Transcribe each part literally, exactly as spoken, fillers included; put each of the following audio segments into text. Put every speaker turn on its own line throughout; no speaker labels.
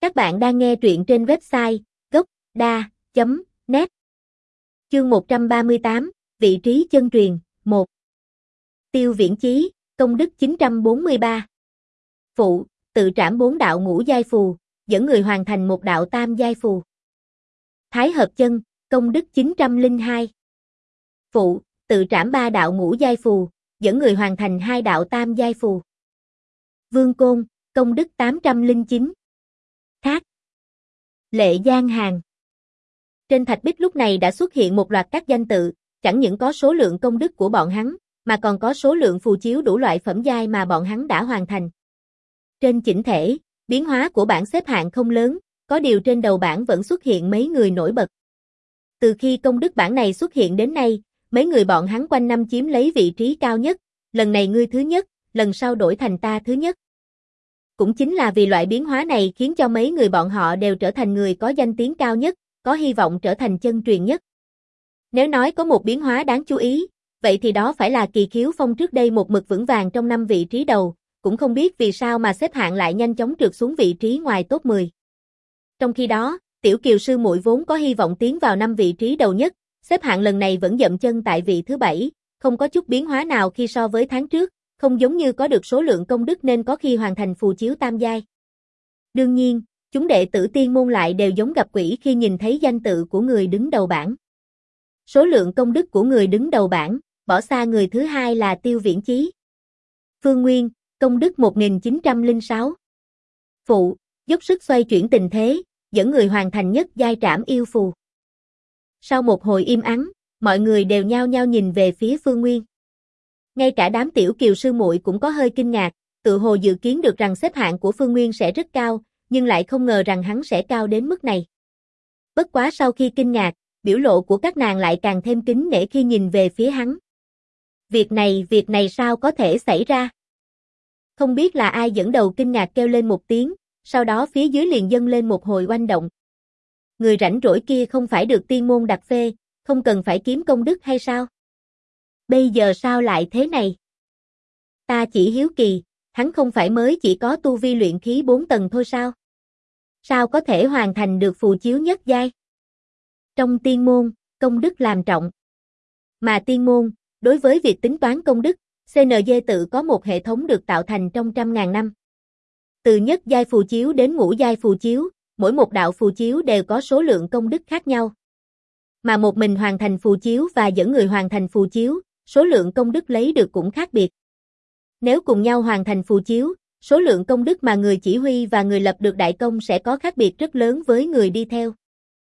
Các bạn đang nghe truyện trên website gốc.da chấm net. Chương một trăm ba mươi tám, vị trí chân truyền, một. Tiêu Viễn Chí, công đức chín trăm bốn mươi ba. Phụ, tự trảm bốn đạo ngũ giai phù, dẫn người hoàn thành một đạo tam giai phù. Thái Hợp Chân, công đức chín trăm lẻ hai. Phụ, tự trảm ba đạo ngũ giai phù, dẫn người hoàn thành hai đạo tam giai phù. Vương Côn, công đức tám trăm lẻ chín. Khác. Lệ Giang Hàn. Trên thạch bích lúc này đã xuất hiện một loạt các danh tự, chẳng những có số lượng công đức của bọn hắn, mà còn có số lượng phù chiếu đủ loại phẩm giai mà bọn hắn đã hoàn thành. Trên chỉnh thể, biến hóa của bảng xếp hạng không lớn, có điều trên đầu bảng vẫn xuất hiện mấy người nổi bật. Từ khi công đức bảng này xuất hiện đến nay, mấy người bọn hắn quanh năm chiếm lấy vị trí cao nhất, lần này ngươi thứ nhất, lần sau đổi thành ta thứ nhất. Cũng chính là vì loại biến hóa này khiến cho mấy người bọn họ đều trở thành người có danh tiếng cao nhất, có hy vọng trở thành chân truyền nhất. Nếu nói có một biến hóa đáng chú ý, vậy thì đó phải là Kỳ Khiếu Phong trước đây một mực vững vàng trong năm vị trí đầu, cũng không biết vì sao mà xếp hạng lại nhanh chóng trượt xuống vị trí ngoài top mười. Trong khi đó, Tiểu Kiều sư muội vốn có hy vọng tiến vào năm vị trí đầu nhất, xếp hạng lần này vẫn dậm chân tại vị thứ bảy, không có chút biến hóa nào khi so với tháng trước, không giống như có được số lượng công đức nên có khi hoàn thành phù chiếu tam giai. Đương nhiên, chúng đệ tử tiên môn lại đều giống gặp quỷ khi nhìn thấy danh tự của người đứng đầu bảng. Số lượng công đức của người đứng đầu bảng, bỏ xa người thứ hai là Tiêu Viễn Chí. Phương Nguyên, công đức một nghìn chín trăm lẻ sáu. Phụ, dốc sức xoay chuyển tình thế, dẫn người hoàn thành nhất giai trảm yêu phù. Sau một hồi im ắng, mọi người đều nhao nhao nhìn về phía Phương Nguyên. Ngay cả đám Tiểu Kiều sư muội cũng có hơi kinh ngạc, tự hồ dự kiến được rằng xếp hạng của Phương Nguyên sẽ rất cao, nhưng lại không ngờ rằng hắn sẽ cao đến mức này. Bất quá sau khi kinh ngạc, biểu lộ của các nàng lại càng thêm kính nể khi nhìn về phía hắn. Việc này, việc này sao có thể xảy ra? Không biết là ai dẫn đầu kinh ngạc kêu lên một tiếng, sau đó phía dưới liền dâng lên một hồi oanh động. Người rảnh rỗi kia không phải được tiên môn đặc phê, không cần phải kiếm công đức hay sao? Bây giờ sao lại thế này? Ta chỉ hiếu kỳ, hắn không phải mới chỉ có tu vi luyện khí bốn tầng thôi sao? Sao có thể hoàn thành được phù chiếu nhất giai? Trong tiên môn, công đức làm trọng. Mà tiên môn, đối với việc tính toán công đức, xê en giê tự có một hệ thống được tạo thành trong trăm ngàn năm. Từ nhất giai phù chiếu đến ngũ giai phù chiếu, mỗi một đạo phù chiếu đều có số lượng công đức khác nhau. Mà một mình hoàn thành phù chiếu và dẫn người hoàn thành phù chiếu, số lượng công đức lấy được cũng khác biệt. Nếu cùng nhau hoàn thành phù chiếu, số lượng công đức mà người chỉ huy và người lập được đại công sẽ có khác biệt rất lớn với người đi theo.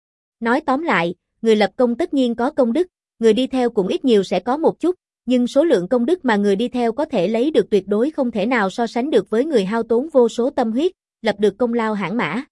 Nói tóm lại, người lập công tất nhiên có công đức, người đi theo cũng ít nhiều sẽ có một chút, nhưng số lượng công đức mà người đi theo có thể lấy được tuyệt đối không thể nào so sánh được với người hao tốn vô số tâm huyết, lập được công lao hãn mã.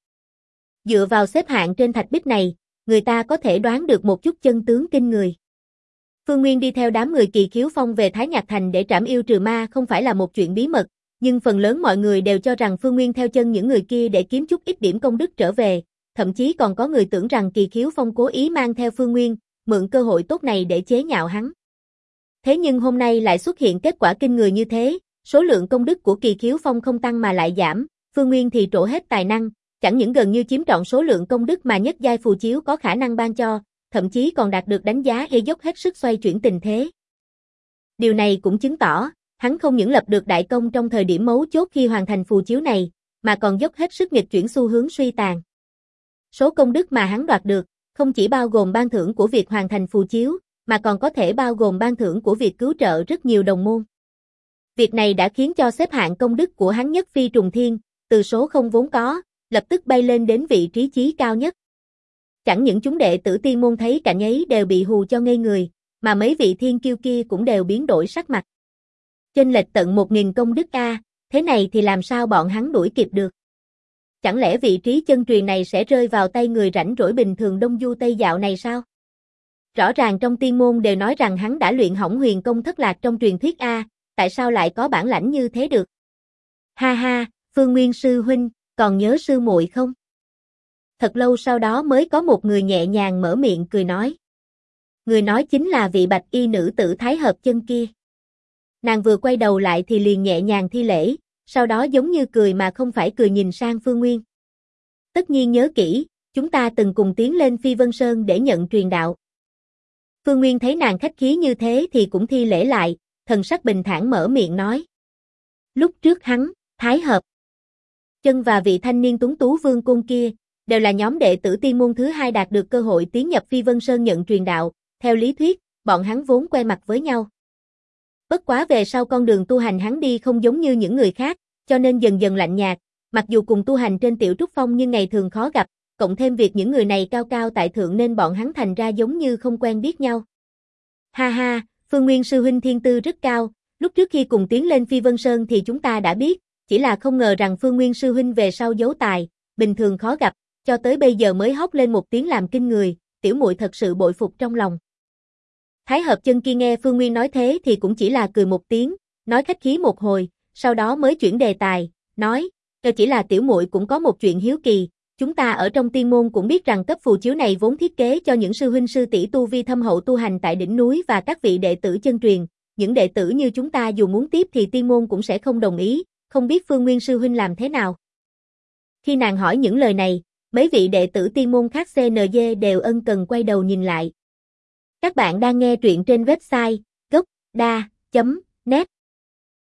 Dựa vào xếp hạng trên thạch bích này, người ta có thể đoán được một chút chân tướng kinh người. Phương Nguyên đi theo đám người Kỳ Khiếu Phong về Thái Nhạc Thành để trảm yêu trừ ma không phải là một chuyện bí mật, nhưng phần lớn mọi người đều cho rằng Phương Nguyên theo chân những người kia để kiếm chút ít điểm công đức trở về, thậm chí còn có người tưởng rằng Kỳ Khiếu Phong cố ý mang theo Phương Nguyên, mượn cơ hội tốt này để chế nhạo hắn. Thế nhưng hôm nay lại xuất hiện kết quả kinh người như thế, số lượng công đức của Kỳ Khiếu Phong không tăng mà lại giảm, Phương Nguyên thì trổ hết tài năng, chẳng những gần như chiếm trọn số lượng công đức mà nhất giai phù chiếu có khả năng ban cho, thậm chí còn đạt được đánh giá gây dốc hết sức xoay chuyển tình thế. Điều này cũng chứng tỏ, hắn không những lập được đại công trong thời điểm mấu chốt khi hoàn thành phù chiếu này, mà còn dốc hết sức nghịch chuyển xu hướng suy tàn. Số công đức mà hắn đoạt được, không chỉ bao gồm ban thưởng của việc hoàn thành phù chiếu, mà còn có thể bao gồm ban thưởng của việc cứu trợ rất nhiều đồng môn. Việc này đã khiến cho xếp hạng công đức của hắn nhất phi trùng thiên, từ số không vốn có, lập tức bay lên đến vị trí chí cao nhất. Chẳng những chúng đệ tử tiên môn thấy cảnh ấy đều bị hù cho ngây người, mà mấy vị thiên kiêu kia cũng đều biến đổi sắc mặt. Chênh lệch tận một nghìn công đức a, thế này thì làm sao bọn hắn đuổi kịp được? Chẳng lẽ vị trí chân truyền này sẽ rơi vào tay người rảnh rỗi bình thường đông du tây dạo này sao? Rõ ràng trong tiên môn đều nói rằng hắn đã luyện hỏng huyền công thất lạc trong truyền thuyết a, tại sao lại có bản lãnh như thế được? Ha ha, Phương Nguyên sư huynh, còn nhớ sư muội không? Thật lâu sau đó mới có một người nhẹ nhàng mở miệng cười nói. Người nói chính là vị bạch y nữ tử Thái Hợp Chân kia. Nàng vừa quay đầu lại thì liền nhẹ nhàng thi lễ, sau đó giống như cười mà không phải cười nhìn sang Phương Nguyên. Tất nhiên nhớ kỹ, chúng ta từng cùng tiến lên Phi Vân Sơn để nhận truyền đạo. Phương Nguyên thấy nàng khách khí như thế thì cũng thi lễ lại, thần sắc bình thản mở miệng nói. Lúc trước hắn, Thái Hợp, Chân và vị thanh niên tuấn tú Vương Côn kia, đều là nhóm đệ tử tiên môn thứ hai đạt được cơ hội tiến nhập Phi Vân Sơn nhận truyền đạo, theo lý thuyết, bọn hắn vốn quen mặt với nhau. Bất quá về sau con đường tu hành hắn đi không giống như những người khác, cho nên dần dần lạnh nhạt, mặc dù cùng tu hành trên Tiểu Trúc Phong nhưng ngày thường khó gặp, cộng thêm việc những người này cao cao tại thượng nên bọn hắn thành ra giống như không quen biết nhau. Ha ha, Phương Nguyên sư huynh thiên tư rất cao, lúc trước khi cùng tiến lên Phi Vân Sơn thì chúng ta đã biết, chỉ là không ngờ rằng Phương Nguyên sư huynh về sau giấu tài, bình thường khó gặp, cho tới bây giờ mới hóc lên một tiếng làm kinh người, tiểu muội thật sự bội phục trong lòng. Thái Hợp Chân kia nghe Phương Nguyên nói thế thì cũng chỉ là cười một tiếng, nói khách khí một hồi, sau đó mới chuyển đề tài, nói, chỉ là tiểu muội cũng có một chuyện hiếu kỳ, chúng ta ở trong tiên môn cũng biết rằng cấp phù chiếu này vốn thiết kế cho những sư huynh sư tỷ tu vi thâm hậu tu hành tại đỉnh núi và các vị đệ tử chân truyền, những đệ tử như chúng ta dù muốn tiếp thì tiên môn cũng sẽ không đồng ý, không biết Phương Nguyên sư huynh làm thế nào. Khi nàng hỏi những lời này, mấy vị đệ tử tiên môn khác xê en giê đều ân cần quay đầu nhìn lại. Các bạn đang nghe truyện trên website gốc đa chấm net